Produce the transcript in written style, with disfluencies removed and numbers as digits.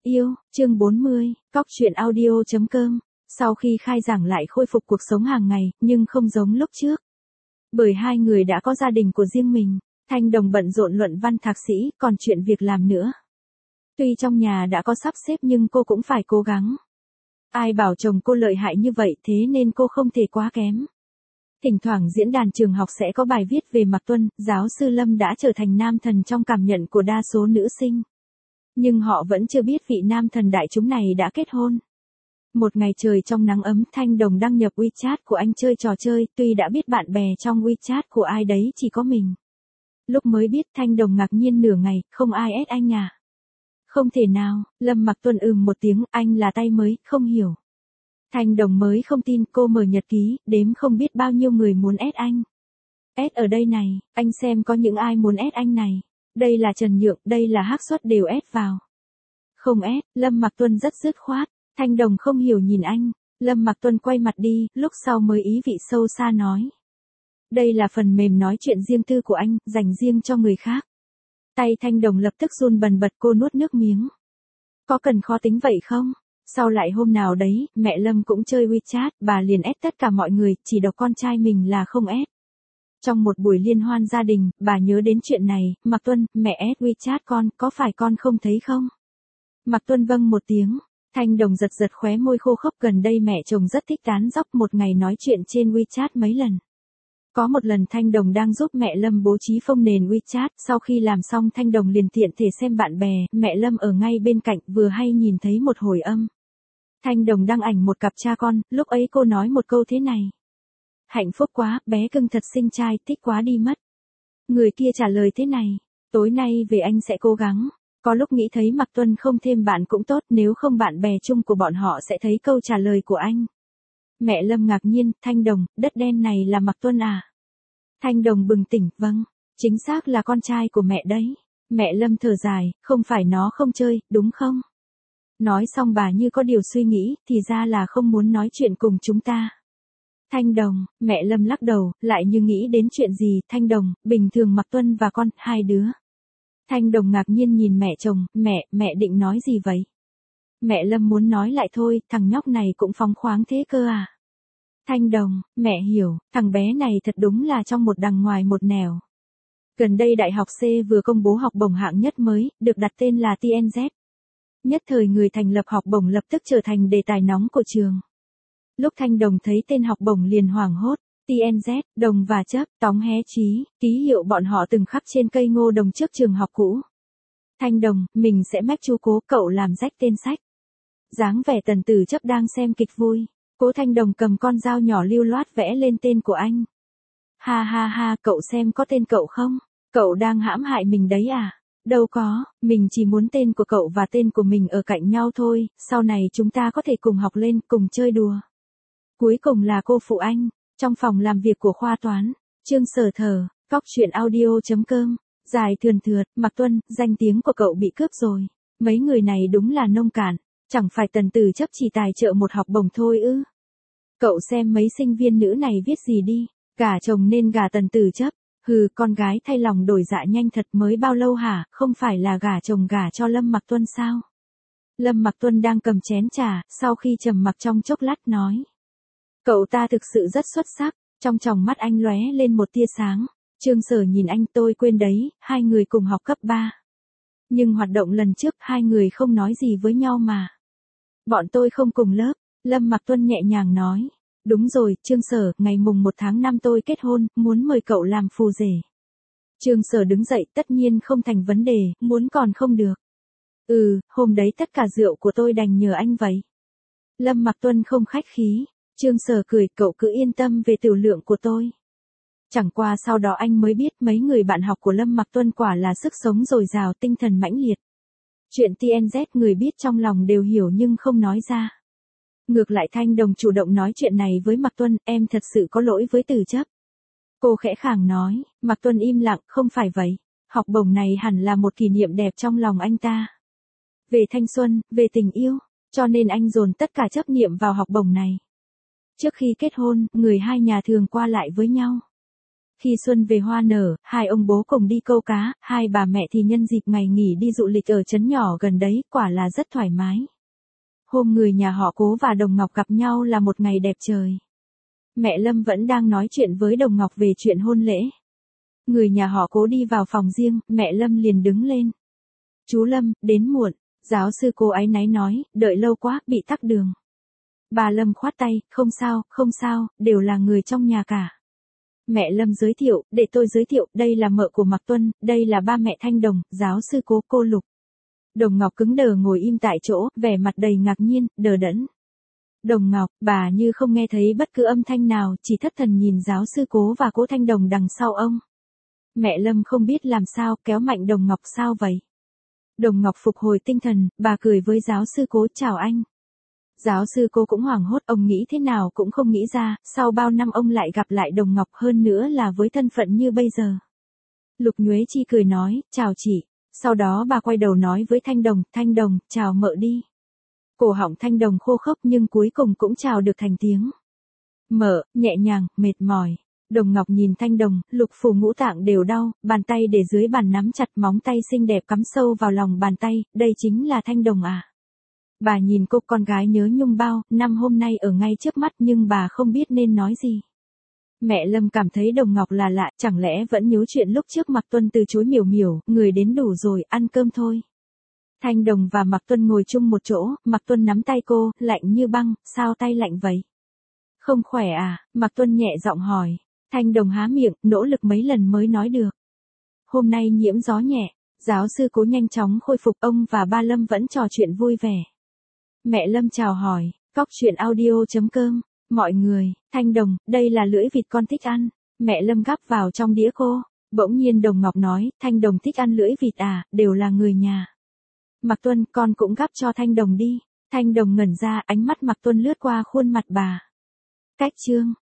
Yêu, chương 40, cóc truyện audio.com. Sau khi khai giảng lại khôi phục cuộc sống hàng ngày, nhưng không giống lúc trước. Bởi hai người đã có gia đình của riêng mình, Thanh Đồng bận rộn luận văn thạc sĩ, còn chuyện việc làm nữa. Tuy trong nhà đã có sắp xếp nhưng cô cũng phải cố gắng. Ai bảo chồng cô lợi hại như vậy thế nên cô không thể quá kém. Thỉnh thoảng diễn đàn trường học sẽ có bài viết về Mạc Tuân, giáo sư Lâm đã trở thành nam thần trong cảm nhận của đa số nữ sinh. Nhưng họ vẫn chưa biết vị nam thần đại chúng này đã kết hôn. Một ngày trời trong nắng ấm, Thanh Đồng đăng nhập WeChat của anh chơi trò chơi, tuy đã biết bạn bè trong WeChat của ai đấy chỉ có mình. Lúc mới biết Thanh Đồng ngạc nhiên nửa ngày, không ai add anh à? Không thể nào, Lâm Mạc Tuân một tiếng, anh là tay mới, không hiểu. Thanh Đồng mới không tin, cô mở nhật ký, đếm không biết bao nhiêu người muốn add anh. Add ở đây này, anh xem có những ai muốn add anh này. Đây là Trần Nhượng, đây là Hắc Xuất đều add vào. Không add, Lâm Mạc Tuân rất dứt khoát. Thanh Đồng không hiểu nhìn anh. Lâm Mạc Tuân quay mặt đi, lúc sau mới ý vị sâu xa nói. Đây là phần mềm nói chuyện riêng tư của anh, dành riêng cho người khác. Tay Thanh Đồng lập tức run bần bật, cô nuốt nước miếng. Có cần khó tính vậy không? Sau lại hôm nào đấy, mẹ Lâm cũng chơi WeChat, bà liền add tất cả mọi người, chỉ độc con trai mình là không add. Trong một buổi liên hoan gia đình, bà nhớ đến chuyện này, Mạc Tuân, mẹ add WeChat con, có phải con không thấy không? Mạc Tuân vâng một tiếng. Thanh Đồng giật giật khóe môi khô khốc, gần đây mẹ chồng rất thích tán dóc, một ngày nói chuyện trên WeChat mấy lần. Có một lần Thanh Đồng đang giúp mẹ Lâm bố trí phông nền WeChat, sau khi làm xong Thanh Đồng liền tiện thể xem bạn bè, mẹ Lâm ở ngay bên cạnh, vừa hay nhìn thấy một hồi âm. Thanh Đồng đăng ảnh một cặp cha con, lúc ấy cô nói một câu thế này. Hạnh phúc quá, bé cưng thật xinh trai, thích quá đi mất. Người kia trả lời thế này, tối nay về anh sẽ cố gắng. Có lúc nghĩ thấy Mạc Tuân không thêm bạn cũng tốt, nếu không bạn bè chung của bọn họ sẽ thấy câu trả lời của anh. Mẹ Lâm ngạc nhiên, Thanh Đồng, đất đen này là Mạc Tuân à? Thanh Đồng bừng tỉnh, vâng, chính xác là con trai của mẹ đấy. Mẹ Lâm thở dài, không phải nó không chơi, đúng không? Nói xong bà như có điều suy nghĩ, thì ra là không muốn nói chuyện cùng chúng ta. Thanh Đồng, mẹ Lâm lắc đầu, lại như nghĩ đến chuyện gì, Thanh Đồng, bình thường Mạc Tuân và con, hai đứa. Thanh Đồng ngạc nhiên nhìn mẹ chồng, mẹ định nói gì vậy? Mẹ Lâm muốn nói lại thôi, thằng nhóc này cũng phóng khoáng thế cơ à? Thanh Đồng, mẹ hiểu, thằng bé này thật đúng là trong một đằng ngoài một nẻo. Gần đây Đại học C vừa công bố học bổng hạng nhất mới, được đặt tên là TNZ. Nhất thời người thành lập học bổng lập tức trở thành đề tài nóng của trường. Lúc Thanh Đồng thấy tên học bổng liền hoảng hốt, TNZ, đồng và chấp, tóng hé chí, ký hiệu bọn họ từng khắc trên cây ngô đồng trước trường học cũ. Thanh Đồng, mình sẽ mách chú Cố, cậu làm rách tên sách. Dáng vẻ Tần Tử Chấp đang xem kịch vui. Cố Thanh Đồng cầm con dao nhỏ lưu loát vẽ lên tên của anh. Ha ha ha, cậu xem có tên cậu không? Cậu đang hãm hại mình đấy à? Đâu có, mình chỉ muốn tên của cậu và tên của mình ở cạnh nhau thôi, sau này chúng ta có thể cùng học lên, cùng chơi đùa. Cuối cùng là cô phụ anh. Trong phòng làm việc của khoa toán, Trương Sở thở, cóc truyện audio.com, dài thườn thượt, Mạc Tuân, danh tiếng của cậu bị cướp rồi. Mấy người này đúng là nông cạn, chẳng phải Tần Tử Chấp chỉ tài trợ một học bổng thôi ư? Cậu xem mấy sinh viên nữ này viết gì đi, gả chồng nên gả Tần Tử Chấp, hừ, con gái thay lòng đổi dạ nhanh thật, mới bao lâu hả, không phải là gả chồng gả cho Lâm Mạc Tuân sao? Lâm Mạc Tuân đang cầm chén trà, sau khi trầm mặc trong chốc lát nói. Cậu ta thực sự rất xuất sắc, trong tròng mắt anh lóe lên một tia sáng. Trương Sở nhìn anh, tôi quên đấy, hai người cùng học cấp 3. Nhưng hoạt động lần trước hai người không nói gì với nhau mà. Bọn tôi không cùng lớp, Lâm Mạc Tuân nhẹ nhàng nói. Đúng rồi, Trương Sở, ngày mùng 1 tháng 5 tôi kết hôn, muốn mời cậu làm phù rể. Trương Sở đứng dậy, tất nhiên không thành vấn đề, muốn còn không được. Hôm đấy tất cả rượu của tôi đành nhờ anh vậy. Lâm Mạc Tuân không khách khí. Trương Sở cười, cậu cứ yên tâm về tiểu lượng của tôi. Chẳng qua sau đó anh mới biết mấy người bạn học của Lâm Mạc Tuân quả là sức sống dồi dào, tinh thần mãnh liệt. Chuyện TNZ người biết trong lòng đều hiểu nhưng không nói ra. Ngược lại Thanh Đồng chủ động nói chuyện này với Mạc Tuân, em thật sự có lỗi với Tử Chấp. Cô khẽ khàng nói, Mạc Tuân im lặng, không phải vậy. Học bổng này hẳn là một kỷ niệm đẹp trong lòng anh ta. Về thanh xuân, về tình yêu, cho nên anh dồn tất cả chấp niệm vào học bổng này. Trước khi kết hôn, người hai nhà thường qua lại với nhau. Khi xuân về hoa nở, hai ông bố cùng đi câu cá, hai bà mẹ thì nhân dịp ngày nghỉ đi du lịch ở trấn nhỏ gần đấy, quả là rất thoải mái. Hôm người nhà họ Cố và Đồng Ngọc gặp nhau là một ngày đẹp trời. Mẹ Lâm vẫn đang nói chuyện với Đồng Ngọc về chuyện hôn lễ. Người nhà họ Cố đi vào phòng riêng, mẹ Lâm liền đứng lên. Chú Lâm, đến muộn. Giáo sư Cố áy náy nói, đợi lâu quá, bị tắc đường. Bà Lâm khoát tay, không sao, đều là người trong nhà cả. Mẹ Lâm giới thiệu, để tôi giới thiệu, đây là mợ của Mạc Tuân, đây là ba mẹ Thanh Đồng, giáo sư Cố, cô Lục. Đồng Ngọc cứng đờ ngồi im tại chỗ, vẻ mặt đầy ngạc nhiên, đờ đẫn. Đồng Ngọc, bà như không nghe thấy bất cứ âm thanh nào, chỉ thất thần nhìn giáo sư Cố và Cố Thanh Đồng đằng sau ông. Mẹ Lâm không biết làm sao, kéo mạnh Đồng Ngọc sao vậy? Đồng Ngọc phục hồi tinh thần, bà cười với giáo sư Cố, chào anh. Giáo sư Cố cũng hoảng hốt, ông nghĩ thế nào cũng không nghĩ ra, sau bao năm ông lại gặp lại Đồng Ngọc, hơn nữa là với thân phận như bây giờ. Lục Nhuế Chi cười nói, chào chị. Sau đó bà quay đầu nói với Thanh Đồng, chào mợ đi. Cổ họng Thanh Đồng khô khốc nhưng cuối cùng cũng chào được thành tiếng. Mợ, nhẹ nhàng, mệt mỏi. Đồng Ngọc nhìn Thanh Đồng, lục phủ ngũ tạng đều đau, bàn tay để dưới bàn nắm chặt, móng tay xinh đẹp cắm sâu vào lòng bàn tay, đây chính là Thanh Đồng à. Bà nhìn cô con gái nhớ nhung bao, năm hôm nay ở ngay trước mắt nhưng bà không biết nên nói gì. Mẹ Lâm cảm thấy Đồng Ngọc là lạ, chẳng lẽ vẫn nhớ chuyện lúc trước Mạc Tuân từ chối Miểu Miểu, người đến đủ rồi, ăn cơm thôi. Thanh Đồng và Mạc Tuân ngồi chung một chỗ, Mạc Tuân nắm tay cô, lạnh như băng, sao tay lạnh vậy? Không khỏe à? Mạc Tuân nhẹ giọng hỏi. Thanh Đồng há miệng, nỗ lực mấy lần mới nói được. Hôm nay nhiễm gió nhẹ, giáo sư Cố nhanh chóng khôi phục, ông và ba Lâm vẫn trò chuyện vui vẻ. Mẹ Lâm chào hỏi, cóc truyện audio.com, mọi người, Thanh Đồng, đây là lưỡi vịt con thích ăn. Mẹ Lâm gắp vào trong đĩa cô. Bỗng nhiên Đồng Ngọc nói, Thanh Đồng thích ăn lưỡi vịt à, đều là người nhà. Mạc Tuân, con cũng gắp cho Thanh Đồng đi. Thanh Đồng ngẩn ra, ánh mắt Mạc Tuân lướt qua khuôn mặt bà. Cách chương.